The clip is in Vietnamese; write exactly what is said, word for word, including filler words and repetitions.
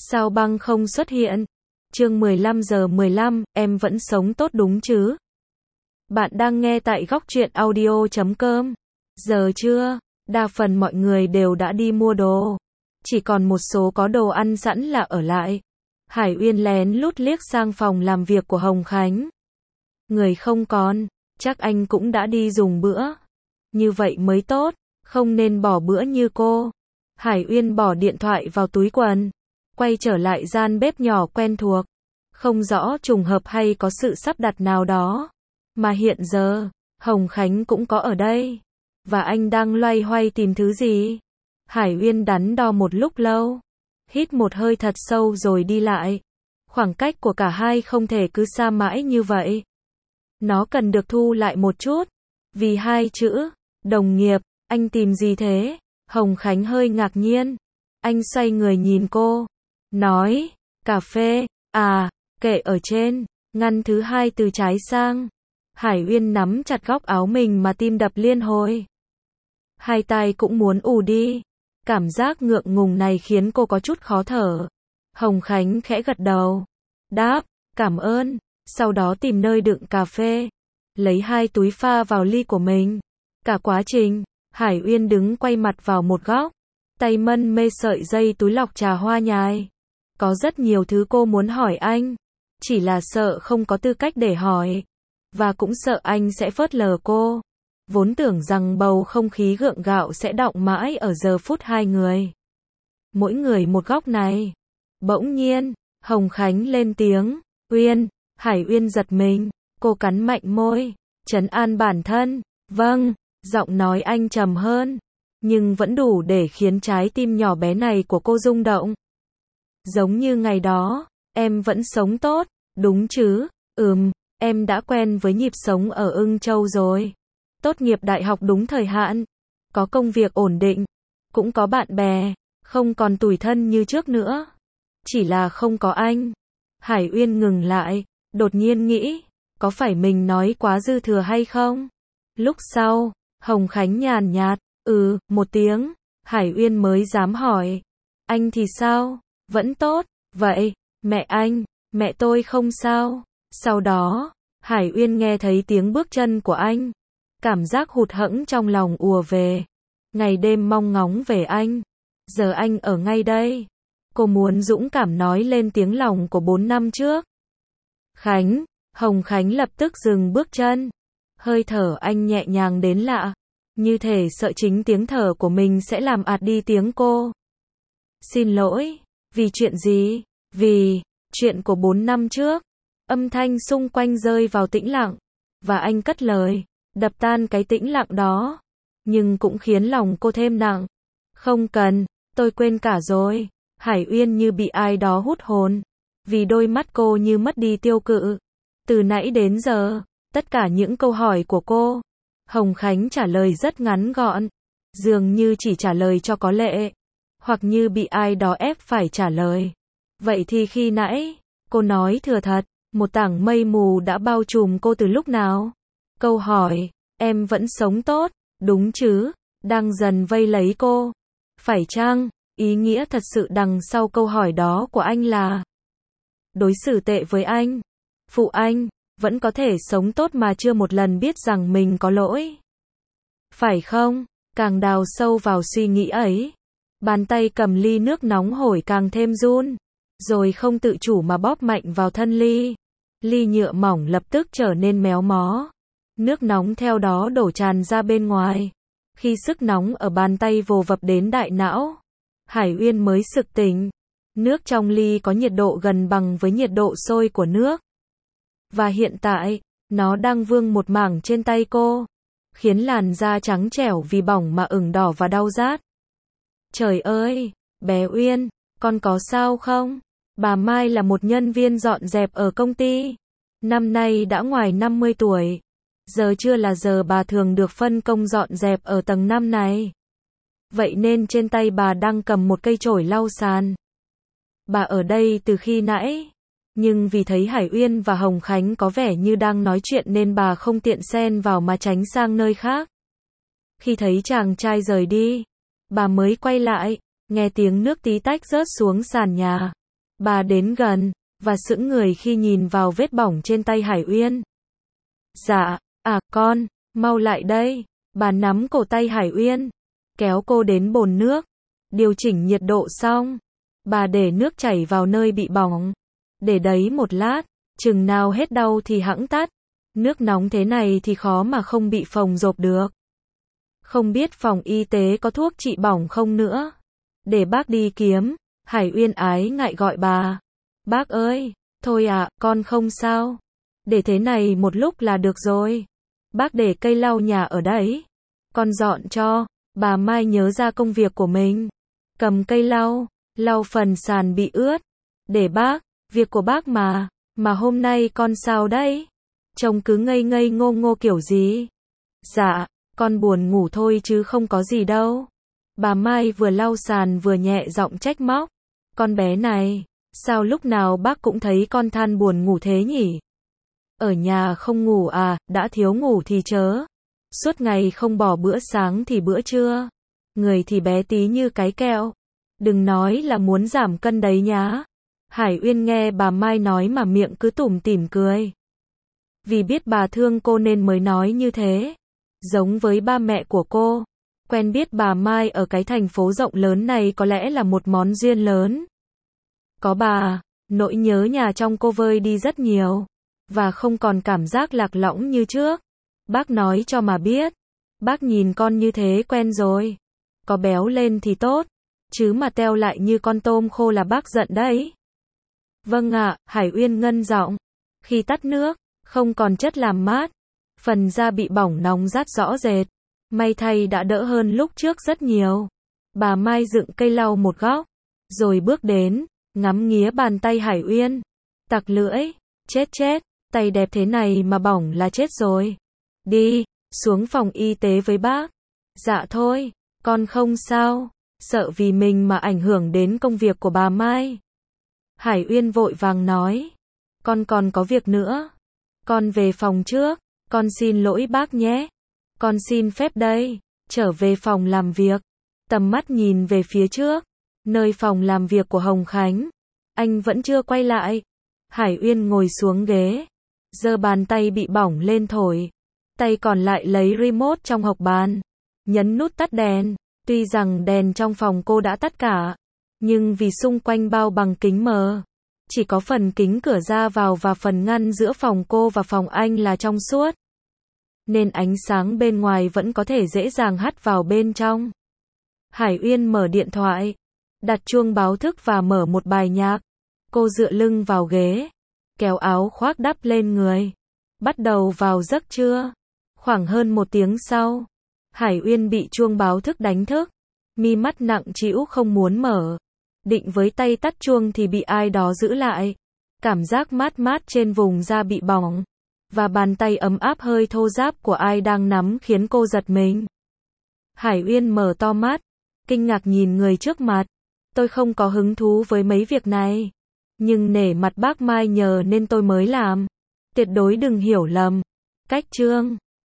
Sao băng không xuất hiện? Chương mười lăm giờ mười lăm, em vẫn sống tốt đúng chứ? Bạn đang nghe tại góc truyện audio chấm com. Giờ chưa? Đa phần mọi người đều đã đi mua đồ. Chỉ còn một số có đồ ăn sẵn là ở lại. Hải Uyên lén lút liếc sang phòng làm việc của Hồng Khánh. Người không còn, chắc anh cũng đã đi dùng bữa. Như vậy mới tốt, không nên bỏ bữa như cô. Hải Uyên bỏ điện thoại vào túi quần, quay trở lại gian bếp nhỏ quen thuộc. Không rõ trùng hợp hay có sự sắp đặt nào đó, mà hiện giờ, Hồng Khánh cũng có ở đây. Và anh đang loay hoay tìm thứ gì? Hải Uyên đắn đo một lúc lâu, hít một hơi thật sâu rồi đi lại. Khoảng cách của cả hai không thể cứ xa mãi như vậy. Nó cần được thu lại một chút. Vì hai chữ, đồng nghiệp, anh tìm gì thế? Hồng Khánh hơi ngạc nhiên. Anh xoay người nhìn cô, nói, cà phê, à, kệ ở trên, ngăn thứ hai từ trái sang. Hải Uyên nắm chặt góc áo mình mà tim đập liên hồi. Hai tay cũng muốn ù đi. Cảm giác ngượng ngùng này khiến cô có chút khó thở. Hồng Khánh khẽ gật đầu, đáp, cảm ơn, sau đó tìm nơi đựng cà phê, lấy hai túi pha vào ly của mình. Cả quá trình, Hải Uyên đứng quay mặt vào một góc, tay mân mê sợi dây túi lọc trà hoa nhài. Có rất nhiều thứ cô muốn hỏi anh, chỉ là sợ không có tư cách để hỏi, và cũng sợ anh sẽ phớt lờ cô. Vốn tưởng rằng bầu không khí gượng gạo sẽ đọng mãi ở giờ phút hai người, mỗi người một góc này. Bỗng nhiên, Hồng Khánh lên tiếng, Uyên. Hải Uyên giật mình, cô cắn mạnh môi, trấn an bản thân, vâng. Giọng nói anh trầm hơn, nhưng vẫn đủ để khiến trái tim nhỏ bé này của cô rung động. Giống như ngày đó, em vẫn sống tốt, đúng chứ? Ừm, em đã quen với nhịp sống ở Ưng Châu rồi. Tốt nghiệp đại học đúng thời hạn, có công việc ổn định, cũng có bạn bè, không còn tủi thân như trước nữa. Chỉ là không có anh. Hải Uyên ngừng lại, đột nhiên nghĩ, có phải mình nói quá dư thừa hay không? Lúc sau, Hồng Khánh nhàn nhạt, ừ, một tiếng. Hải Uyên mới dám hỏi, anh thì sao? Vẫn tốt, vậy, mẹ anh, mẹ tôi không sao. Sau đó, Hải Uyên nghe thấy tiếng bước chân của anh. Cảm giác hụt hẫng trong lòng ùa về. Ngày đêm mong ngóng về anh. Giờ anh ở ngay đây. Cô muốn dũng cảm nói lên tiếng lòng của bốn năm trước. Khánh, Hồng Khánh lập tức dừng bước chân. Hơi thở anh nhẹ nhàng đến lạ, như thể sợ chính tiếng thở của mình sẽ làm ạt đi tiếng cô. Xin lỗi, vì chuyện gì? Vì chuyện của bốn năm trước. Âm thanh xung quanh rơi vào tĩnh lặng, và anh cất lời, đập tan cái tĩnh lặng đó, nhưng cũng khiến lòng cô thêm nặng. Không cần, tôi quên cả rồi. Hải Uyên như bị ai đó hút hồn, vì đôi mắt cô như mất đi tiêu cự. Từ nãy đến giờ, tất cả những câu hỏi của cô, Hồng Khánh trả lời rất ngắn gọn, dường như chỉ trả lời cho có lệ, hoặc như bị ai đó ép phải trả lời. Vậy thì khi nãy, cô nói thừa thật, một tảng mây mù đã bao trùm cô từ lúc nào? Câu hỏi, em vẫn sống tốt, đúng chứ, đang dần vây lấy cô. Phải chăng, ý nghĩa thật sự đằng sau câu hỏi đó của anh là đối xử tệ với anh, phụ anh, vẫn có thể sống tốt mà chưa một lần biết rằng mình có lỗi. Phải không? Càng đào sâu vào suy nghĩ ấy, bàn tay cầm ly nước nóng hổi càng thêm run, rồi không tự chủ mà bóp mạnh vào thân ly. Ly nhựa mỏng lập tức trở nên méo mó. Nước nóng theo đó đổ tràn ra bên ngoài. Khi sức nóng ở bàn tay vồ vập đến đại não, Hải Uyên mới sực tỉnh. Nước trong ly có nhiệt độ gần bằng với nhiệt độ sôi của nước. Và hiện tại, nó đang vương một mảng trên tay cô, khiến làn da trắng trẻo vì bỏng mà ửng đỏ và đau rát. Trời ơi, bé Uyên, con có sao không? Bà Mai là một nhân viên dọn dẹp ở công ty. Năm nay đã ngoài năm mươi tuổi. Giờ chưa là giờ bà thường được phân công dọn dẹp ở tầng năm này. Vậy nên trên tay bà đang cầm một cây chổi lau sàn. Bà ở đây từ khi nãy. Nhưng vì thấy Hải Uyên và Hồng Khánh có vẻ như đang nói chuyện nên bà không tiện xen vào mà tránh sang nơi khác. Khi thấy chàng trai rời đi, bà mới quay lại, nghe tiếng nước tí tách rớt xuống sàn nhà. Bà đến gần, và sững người khi nhìn vào vết bỏng trên tay Hải Uyên. Dạ, à con, mau lại đây. Bà nắm cổ tay Hải Uyên, kéo cô đến bồn nước, điều chỉnh nhiệt độ xong. Bà để nước chảy vào nơi bị bỏng. Để đấy một lát, chừng nào hết đau thì hẵng tắt. Nước nóng thế này thì khó mà không bị phồng rộp được. Không biết phòng y tế có thuốc trị bỏng không nữa. Để bác đi kiếm. Hải Uyên ái ngại gọi bà. Bác ơi, thôi ạ, à, con không sao. Để thế này một lúc là được rồi. Bác để cây lau nhà ở đấy. Con dọn cho. Bà Mai nhớ ra công việc của mình. Cầm cây lau, lau phần sàn bị ướt. Để bác, việc của bác mà. Mà hôm nay con sao đấy? Trông cứ ngây ngây ngô ngô kiểu gì? Dạ, con buồn ngủ thôi chứ không có gì đâu. Bà Mai vừa lau sàn vừa nhẹ giọng trách móc. Con bé này, sao lúc nào bác cũng thấy con than buồn ngủ thế nhỉ? Ở nhà không ngủ à, đã thiếu ngủ thì chớ. Suốt ngày không bỏ bữa sáng thì bữa trưa. Người thì bé tí như cái kẹo. Đừng nói là muốn giảm cân đấy nhá. Hải Uyên nghe bà Mai nói mà miệng cứ tủm tỉm cười. Vì biết bà thương cô nên mới nói như thế. Giống với ba mẹ của cô. Quen biết bà Mai ở cái thành phố rộng lớn này có lẽ là một món duyên lớn. Có bà, nỗi nhớ nhà trong cô vơi đi rất nhiều. Và không còn cảm giác lạc lõng như trước. Bác nói cho mà biết. Bác nhìn con như thế quen rồi. Có béo lên thì tốt. Chứ mà teo lại như con tôm khô là bác giận đấy. Vâng ạ, Hải Uyên ngân giọng. Khi tắt nước, không còn chất làm mát. Phần da bị bỏng nóng rát rõ rệt. May thay đã đỡ hơn lúc trước rất nhiều. Bà Mai dựng cây lau một góc. Rồi bước đến, ngắm nghía bàn tay Hải Uyên. Tặc lưỡi. Chết chết, tay đẹp thế này mà bỏng là chết rồi. Đi, xuống phòng y tế với bác. Dạ thôi, con không sao. Sợ vì mình mà ảnh hưởng đến công việc của bà Mai. Hải Uyên vội vàng nói. Con còn có việc nữa. Con về phòng trước. Con xin lỗi bác nhé. Con xin phép đây. Trở về phòng làm việc. Tầm mắt nhìn về phía trước. Nơi phòng làm việc của Hồng Khánh. Anh vẫn chưa quay lại. Hải Uyên ngồi xuống ghế. Giơ bàn tay bị bỏng lên thổi. Tay còn lại lấy remote trong hộc bàn. Nhấn nút tắt đèn. Tuy rằng đèn trong phòng cô đã tắt cả. Nhưng vì xung quanh bao bằng kính mờ. Chỉ có phần kính cửa ra vào và phần ngăn giữa phòng cô và phòng anh là trong suốt. Nên ánh sáng bên ngoài vẫn có thể dễ dàng hắt vào bên trong. Hải Uyên mở điện thoại. Đặt chuông báo thức và mở một bài nhạc. Cô dựa lưng vào ghế. Kéo áo khoác đắp lên người. Bắt đầu vào giấc trưa. Khoảng hơn một tiếng sau. Hải Uyên bị chuông báo thức đánh thức. Mi mắt nặng trĩu không muốn mở. Định với tay tắt chuông thì bị ai đó giữ lại. Cảm giác mát mát trên vùng da bị bỏng. Và bàn tay ấm áp hơi thô ráp của ai đang nắm khiến cô giật mình. Hải Uyên mở to mắt. Kinh ngạc nhìn người trước mặt. Tôi không có hứng thú với mấy việc này. Nhưng nể mặt bác Mai nhờ nên tôi mới làm. Tuyệt đối đừng hiểu lầm. Cách chương